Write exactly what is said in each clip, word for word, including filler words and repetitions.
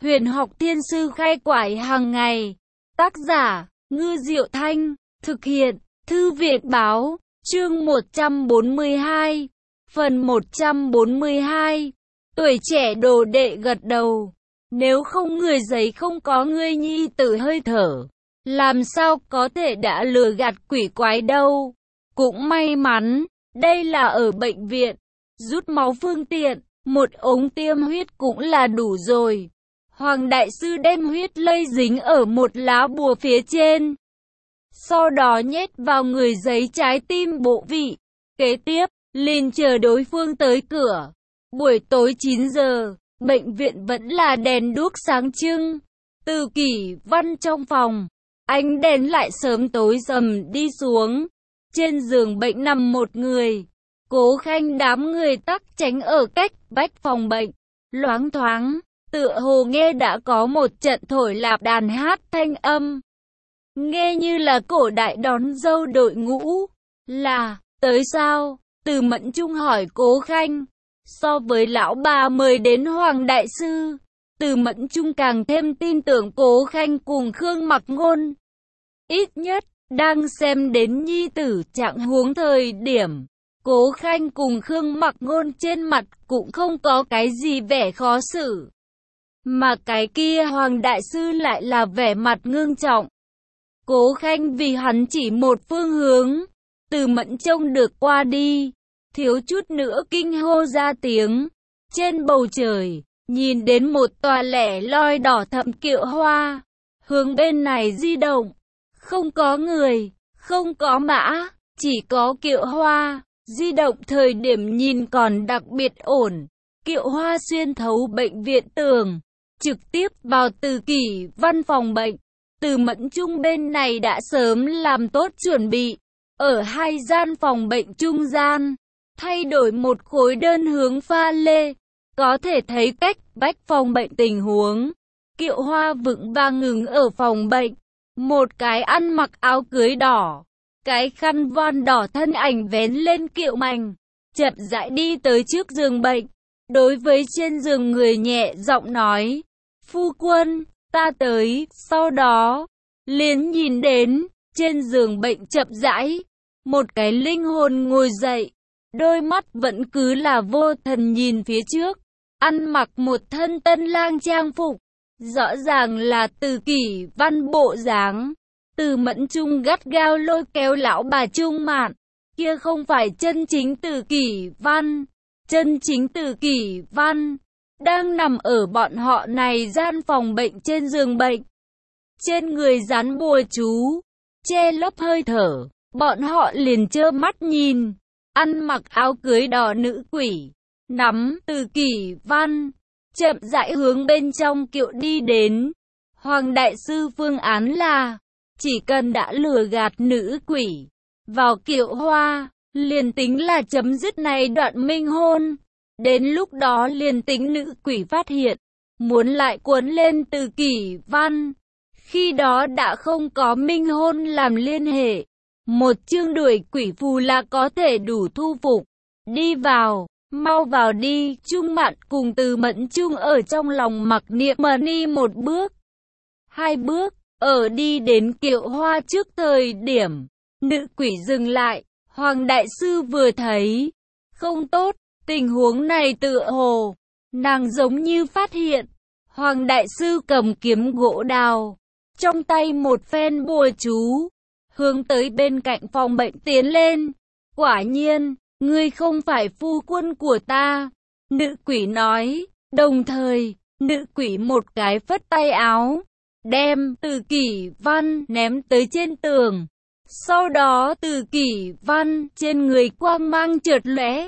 Huyền học thiên sư khai quải hàng ngày. Tác giả, Ngư Diệu Thanh. Thực hiện, Thư viện Báo. Chương một trăm bốn mươi hai. Phần một trăm bốn mươi hai. Tuổi trẻ đồ đệ gật đầu. Nếu không người giấy không có ngươi nhi tử hơi thở, làm sao có thể đã lừa gạt quỷ quái đâu. Cũng may mắn, đây là ở bệnh viện. Rút máu phương tiện, một ống tiêm huyết cũng là đủ rồi. Hoàng đại sư đem huyết lây dính ở một lá bùa phía trên, sau đó nhét vào người giấy trái tim bộ vị. Kế tiếp, liền chờ đối phương tới cửa. Buổi tối chín giờ, bệnh viện vẫn là đèn đuốc sáng trưng. Từ Kỷ Văn trong phòng, ánh đèn lại sớm tối rầm đi xuống. Trên giường bệnh nằm một người. Cố Khanh đám người tắc tránh ở cách vách phòng bệnh. Loáng thoáng, tựa hồ nghe đã có một trận thổi lạp đàn hát thanh âm. Nghe như là cổ đại đón dâu đội ngũ. Là, tới sao? Từ Mẫn Trung hỏi Cố Khanh. So với lão bà mời đến Hoàng đại sư, Từ Mẫn Trung càng thêm tin tưởng Cố Khanh cùng Khương Mặc Ngôn. Ít nhất, đang xem đến nhi tử trạng huống thời điểm, Cố Khanh cùng Khương Mặc Ngôn trên mặt cũng không có cái gì vẻ khó xử. Mà cái kia Hoàng đại sư lại là vẻ mặt ngưng trọng. Cố Khanh vì hắn chỉ một phương hướng. Từ Mẫn trông được qua đi, thiếu chút nữa kinh hô ra tiếng. Trên bầu trời, nhìn đến một tòa lẻ loi đỏ thẫm kiệu hoa, hướng bên này di động. Không có người, không có mã, chỉ có kiệu hoa. Di động thời điểm nhìn còn đặc biệt ổn. Kiệu hoa xuyên thấu bệnh viện tường, trực tiếp vào Từ Kỷ Văn phòng bệnh. Từ Mẫn Trung bên này đã sớm làm tốt chuẩn bị. Ở hai gian phòng bệnh trung gian, thay đổi một khối đơn hướng pha lê. Có thể thấy cách vách phòng bệnh tình huống. Kiệu hoa vững vàng ngừng ở phòng bệnh. Một cái ăn mặc áo cưới đỏ, cái khăn voan đỏ thân ảnh vén lên kiệu mành, chậm rãi đi tới trước giường bệnh. Đối với trên giường người nhẹ giọng nói, phu quân, ta tới. Sau đó, liền nhìn đến, trên giường bệnh chậm rãi, một cái linh hồn ngồi dậy. Đôi mắt vẫn cứ là vô thần nhìn phía trước, ăn mặc một thân tân lang trang phục. Rõ ràng là Từ Kỷ Văn bộ dáng. Từ Mẫn Trung gắt gao lôi kéo lão bà Trung Mạn. Kia không phải chân chính Từ Kỷ Văn. Chân chính Từ Kỷ Văn đang nằm ở bọn họ này gian phòng bệnh trên giường bệnh. Trên người dán bùa chú, che lấp hơi thở. Bọn họ liền trơ mắt nhìn. Ăn mặc áo cưới đỏ nữ quỷ, nắm Từ Kỷ Văn, chậm rãi hướng bên trong kiệu đi đến. Hoàng đại sư phương án là, chỉ cần đã lừa gạt nữ quỷ vào kiệu hoa, liền tính là chấm dứt này đoạn minh hôn. Đến lúc đó liền tính nữ quỷ phát hiện, muốn lại cuốn lên Từ Kỷ Văn, khi đó đã không có minh hôn làm liên hệ. Một chương đuổi quỷ phù là có thể đủ thu phục. Đi vào, mau vào đi. Trung Mạn cùng Từ Mẫn Trung ở trong lòng mặc niệm mà đi một bước, hai bước. Ở đi đến kiệu hoa trước thời điểm, nữ quỷ dừng lại. Hoàng đại sư vừa thấy, không tốt, tình huống này tựa hồ, nàng giống như phát hiện. Hoàng đại sư cầm kiếm gỗ đào, trong tay một phen bùa chú, hướng tới bên cạnh phòng bệnh tiến lên. Quả nhiên, ngươi không phải phu quân của ta, nữ quỷ nói. Đồng thời, nữ quỷ một cái phất tay áo, đem Từ Kỷ Văn ném tới trên tường. Sau đó Từ Kỷ Văn trên người quang mang chợt lóe,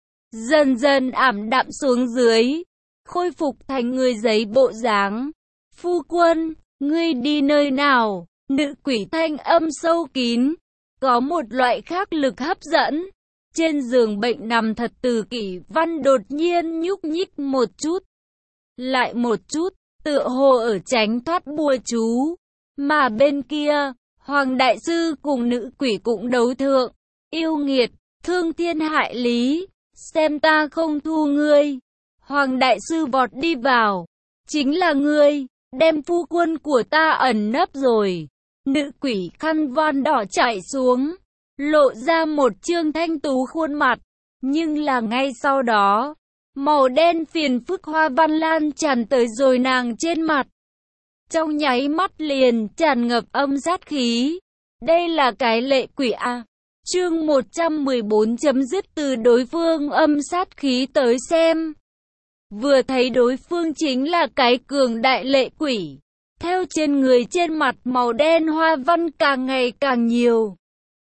dần dần ảm đạm xuống dưới, khôi phục thành người giấy bộ dáng. Phu quân, ngươi đi nơi nào? Nữ quỷ thanh âm sâu kín, có một loại khác lực hấp dẫn. Trên giường bệnh nằm thật Từ Kỷ Văn đột nhiên nhúc nhích một chút, lại một chút, tựa hồ ở tránh thoát bùa chú. Mà bên kia, Hoàng đại sư cùng nữ quỷ cũng đấu thượng. Yêu nghiệt, thương thiên hại lý, xem ta không thu ngươi. Hoàng đại sư vọt đi vào, chính là ngươi, đem phu quân của ta ẩn nấp rồi. Nữ quỷ khăn voan đỏ chạy xuống, lộ ra một trương thanh tú khuôn mặt, nhưng là ngay sau đó, màu đen phiền phức hoa văn lan tràn tới rồi nàng trên mặt. Trong nháy mắt liền tràn ngập âm sát khí. Đây là cái lệ quỷ à? Chương một trăm mười bốn chấm dứt từ đối phương âm sát khí tới xem. Vừa thấy đối phương chính là cái cường đại lệ quỷ. Theo trên người trên mặt màu đen hoa văn càng ngày càng nhiều.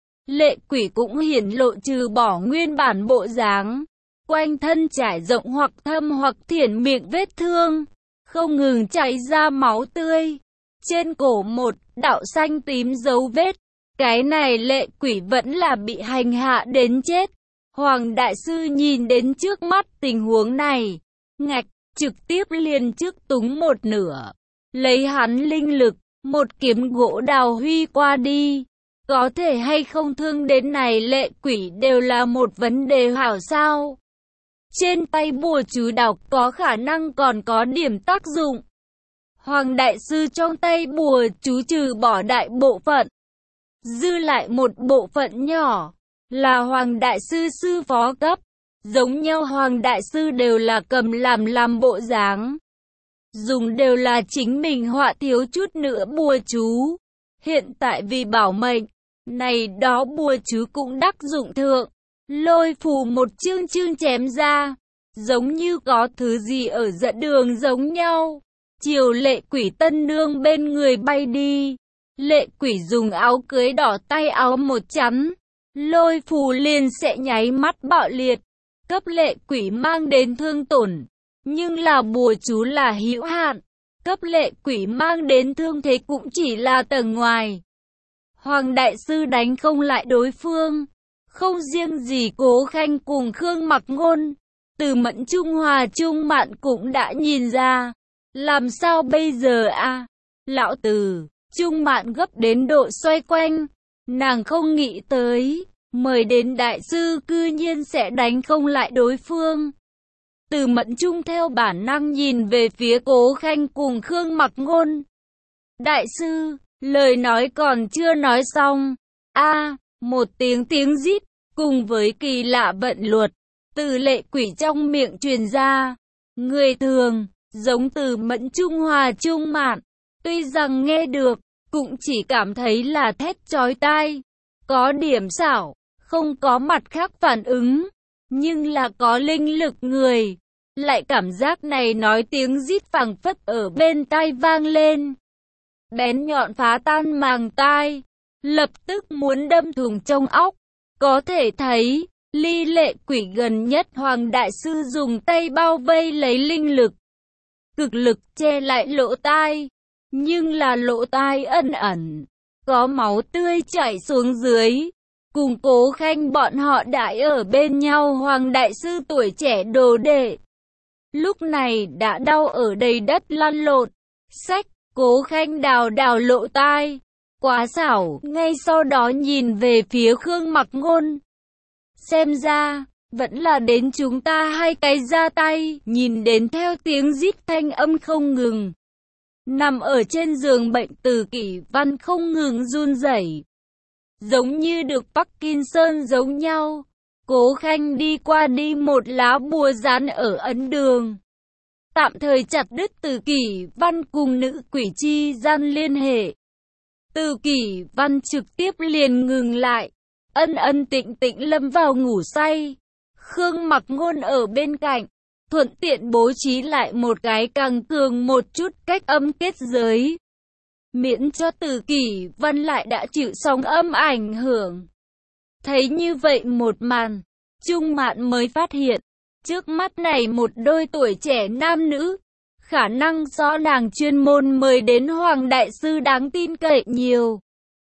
Lệ quỷ cũng hiển lộ trừ bỏ nguyên bản bộ dáng. Quanh thân trải rộng hoặc thâm hoặc thiển miệng vết thương. Không ngừng chảy ra máu tươi. Trên cổ một đạo xanh tím dấu vết. Cái này lệ quỷ vẫn là bị hành hạ đến chết. Hoàng đại sư nhìn đến trước mắt tình huống này. Ngạch, trực tiếp liền trước túng một nửa. Lấy hắn linh lực, một kiếm gỗ đào huy qua đi. Có thể hay không thương đến này lệ quỷ đều là một vấn đề hảo sao. Trên tay bùa chú đọc có khả năng còn có điểm tác dụng. Hoàng đại sư trong tay bùa chú trừ bỏ đại bộ phận. Dư lại một bộ phận nhỏ, là Hoàng đại sư sư phó cấp. Giống nhau Hoàng đại sư đều là cầm làm làm bộ dáng. Dùng đều là chính mình họa thiếu chút nữa bùa chú. Hiện tại vì bảo mệnh, này đó bùa chú cũng đắc dụng thượng. Lôi phù một chương chương chém ra, giống như có thứ gì ở dẫn đường giống nhau. Chiều lệ quỷ tân nương bên người bay đi. Lệ quỷ dùng áo cưới đỏ tay áo một chắn. Lôi phù liền sẽ nháy mắt bạo liệt. Cấp lệ quỷ mang đến thương tổn. Nhưng là bùa chú là hữu hạn. Cấp lệ quỷ mang đến thương thế cũng chỉ là tầng ngoài. Hoàng đại sư đánh không lại đối phương. Không riêng gì Cố Khanh cùng Khương Mặc Ngôn. Từ Mẫn Trung Hòa Trung Mạn cũng đã nhìn ra. Làm sao bây giờ a à? Lão Từ, Trung Mạn gấp đến độ xoay quanh. Nàng không nghĩ tới, mời đến đại sư cư nhiên sẽ đánh không lại đối phương. Từ Mẫn Trung theo bản năng nhìn về phía Cố Khanh cùng Khương Mặc Ngôn. Đại sư, lời nói còn chưa nói xong. A, à, một tiếng tiếng rít, cùng với kỳ lạ vận luật, từ lệ quỷ trong miệng truyền ra. Người thường, giống Từ Mẫn Trung Hòa Trung Mạn, tuy rằng nghe được, cũng chỉ cảm thấy là thét chói tai. Có điểm xảo, không có mặt khác phản ứng, nhưng là có linh lực người. Lại cảm giác này nói tiếng rít phảng phất ở bên tai vang lên. Bén nhọn phá tan màng tai, lập tức muốn đâm thủng trong óc. Có thể thấy, ly lệ quỷ gần nhất Hoàng đại sư dùng tay bao vây lấy linh lực. Cực lực che lại lỗ tai, nhưng là lỗ tai ẩn ẩn, có máu tươi chảy xuống dưới. Cùng Cố Khanh bọn họ đãi ở bên nhau Hoàng đại sư tuổi trẻ đồ đệ. Lúc này đã đau ở đầy đất lăn lộn. Sách, Cố Khanh đào đào lỗ tai. Quá xảo, ngay sau đó nhìn về phía Khương Mặc Ngôn. Xem ra, vẫn là đến chúng ta hai cái ra tay, nhìn đến theo tiếng rít thanh âm không ngừng. Nằm ở trên giường bệnh Từ Kỷ Văn không ngừng run rẩy, giống như được Parkinson giống nhau. Cố Khanh đi qua đi một lá bùa dán ở ấn đường. Tạm thời chặt đứt Từ Kỷ Văn cùng nữ quỷ chi gian liên hệ. Từ Kỷ Văn trực tiếp liền ngừng lại. Ân ân tịnh tịnh lâm vào ngủ say. Khương Mặc Ngôn ở bên cạnh, thuận tiện bố trí lại một cái càng cường một chút cách âm kết giới. Miễn cho Từ Kỷ Văn lại đã chịu sóng âm ảnh hưởng. Thấy như vậy một màn, Trung Mạn mới phát hiện, trước mắt này một đôi tuổi trẻ nam nữ, khả năng do nàng chuyên môn mời đến Hoàng đại sư đáng tin cậy nhiều.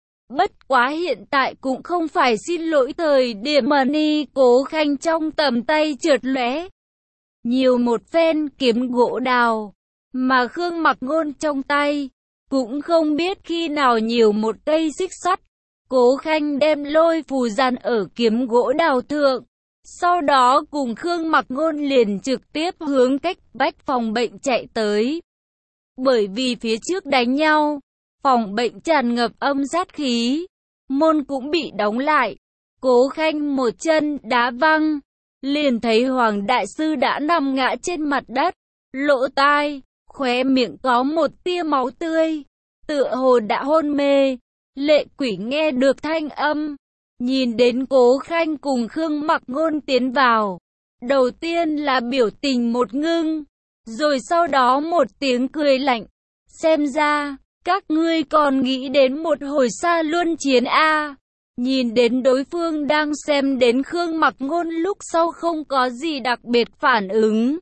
Bất quá hiện tại cũng không phải xin lỗi thời điểm mà Ni Cố Khanh trong tầm tay trượt lóe. Nhiều một phen kiếm gỗ đào, mà Khương Mặc Ngôn trong tay, cũng không biết khi nào nhiều một cây xích sắt. Cố Khanh đem lôi phù dàn ở kiếm gỗ đào thượng. Sau đó cùng Khương Mặc Ngôn liền trực tiếp hướng cách vách phòng bệnh chạy tới. Bởi vì phía trước đánh nhau, phòng bệnh tràn ngập âm sát khí, môn cũng bị đóng lại. Cố Khanh một chân đá văng, liền thấy Hoàng đại sư đã nằm ngã trên mặt đất, lỗ tai, khóe miệng có một tia máu tươi, tựa hồ đã hôn mê. Lệ Quỷ nghe được thanh âm, nhìn đến Cố Khanh cùng Khương Mặc Ngôn tiến vào, đầu tiên là biểu tình một ngưng, rồi sau đó một tiếng cười lạnh. Xem ra, các ngươi còn nghĩ đến một hồi xa luân chiến a. À. Nhìn đến đối phương đang xem đến Khương Mặc Ngôn lúc sau không có gì đặc biệt phản ứng.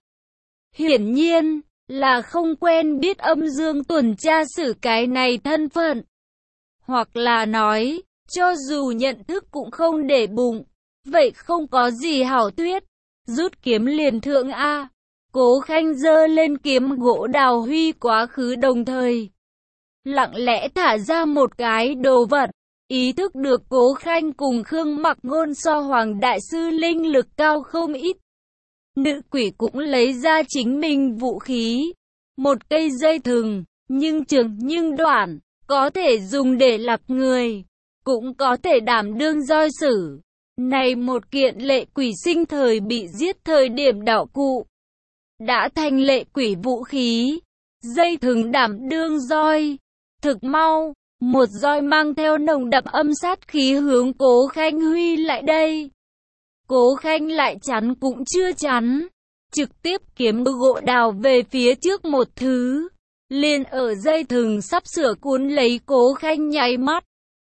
Hiển nhiên, là không quen biết âm dương tuần tra xử cái này thân phận. Hoặc là nói, cho dù nhận thức cũng không để bụng, vậy không có gì hảo thuyết, rút kiếm liền thượng a. Cố Khanh giơ lên kiếm gỗ đào huy quá khứ đồng thời lặng lẽ thả ra một cái đồ vật, ý thức được Cố Khanh cùng Khương Mặc Ngôn so Hoàng đại sư linh lực cao không ít. Nữ quỷ cũng lấy ra chính mình vũ khí, một cây dây thừng, nhưng trường nhưng đoạn, có thể dùng để lạc người, cũng có thể đảm đương roi sử. Này một kiện lệ quỷ sinh thời bị giết thời điểm đạo cụ, đã thành lệ quỷ vũ khí, dây thừng đảm đương roi. Thực mau, một roi mang theo nồng đậm âm sát khí hướng Cố Khanh huy lại đây. Cố Khanh lại chắn cũng chưa chắn, trực tiếp kiếm gỗ đào về phía trước một thứ, liền ở dây thừng sắp sửa cuốn lấy Cố Khanh nháy mắt.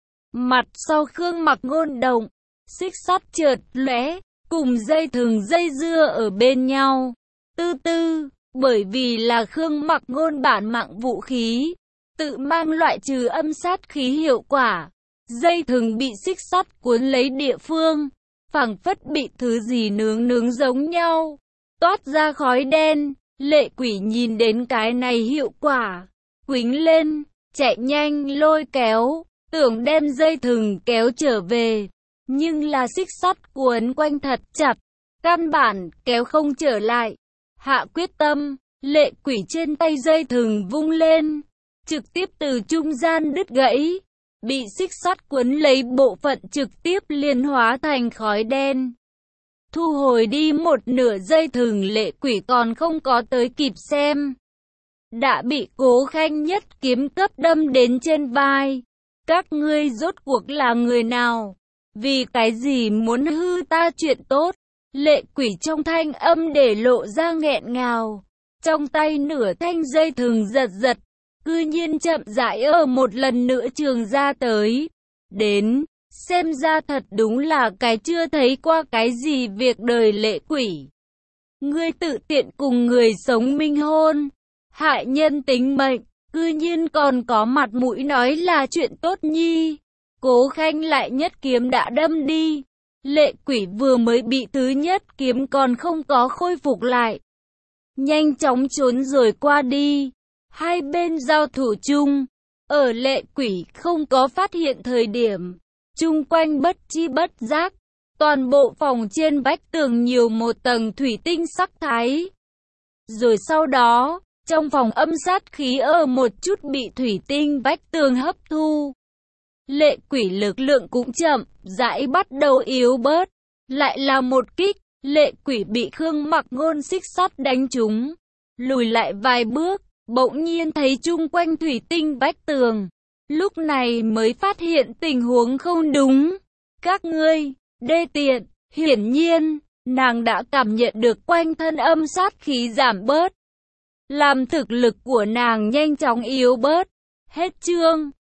Mặt sau Khương Mặc Ngôn động, xích sắt chợt lóe, cùng dây thừng dây dưa ở bên nhau. Tư tư, bởi vì là Khương Mặc Ngôn bản mạng vũ khí, tự mang loại trừ âm sát khí hiệu quả. Dây thừng bị xích sắt cuốn lấy địa phương, phảng phất bị thứ gì nướng nướng giống nhau, toát ra khói đen. Lệ Quỷ nhìn đến cái này hiệu quả, quýnh lên, chạy nhanh lôi kéo, tưởng đem dây thừng kéo trở về, nhưng là xích sắt cuốn quanh thật chặt, căn bản kéo không trở lại. Hạ quyết tâm, Lệ Quỷ trên tay dây thừng vung lên, trực tiếp từ trung gian đứt gãy, bị xích sắt cuốn lấy bộ phận trực tiếp liên hóa thành khói đen. Thu hồi đi một nửa dây thừng, Lệ Quỷ còn không có tới kịp xem, đã bị Cố Khanh nhất kiếm cấp đâm đến trên vai. Các ngươi rốt cuộc là người nào? Vì cái gì muốn hư ta chuyện tốt? Lệ Quỷ trong thanh âm để lộ ra nghẹn ngào, trong tay nửa thanh dây thừng giật giật, cư nhiên chậm rãi ở một lần nữa trường ra tới. Đến, xem ra thật đúng là cái chưa thấy qua cái gì việc đời. Lệ Quỷ, ngươi tự tiện cùng người sống minh hôn, hại nhân tính mệnh, cư nhiên còn có mặt mũi nói là chuyện tốt nhi. Cố Khanh lại nhất kiếm đã đâm đi. Lệ Quỷ vừa mới bị thứ nhất kiếm còn không có khôi phục lại, nhanh chóng trốn rồi qua đi. Hai bên giao thủ chung, ở Lệ Quỷ không có phát hiện thời điểm, chung quanh bất chi bất giác, toàn bộ phòng trên vách tường nhiều một tầng thủy tinh sắc thái. Rồi sau đó, trong phòng âm sát khí ở một chút bị thủy tinh vách tường hấp thu. Lệ Quỷ lực lượng cũng chậm rãi bắt đầu yếu bớt. Lại là một kích, Lệ Quỷ bị Khương Mặc Ngôn xích sắt đánh trúng, lùi lại vài bước, bỗng nhiên thấy chung quanh thủy tinh vách tường, lúc này mới phát hiện tình huống không đúng. Các ngươi, đê tiện. Hiển nhiên, nàng đã cảm nhận được quanh thân âm sát khí giảm bớt, làm thực lực của nàng nhanh chóng yếu bớt. Hết chương.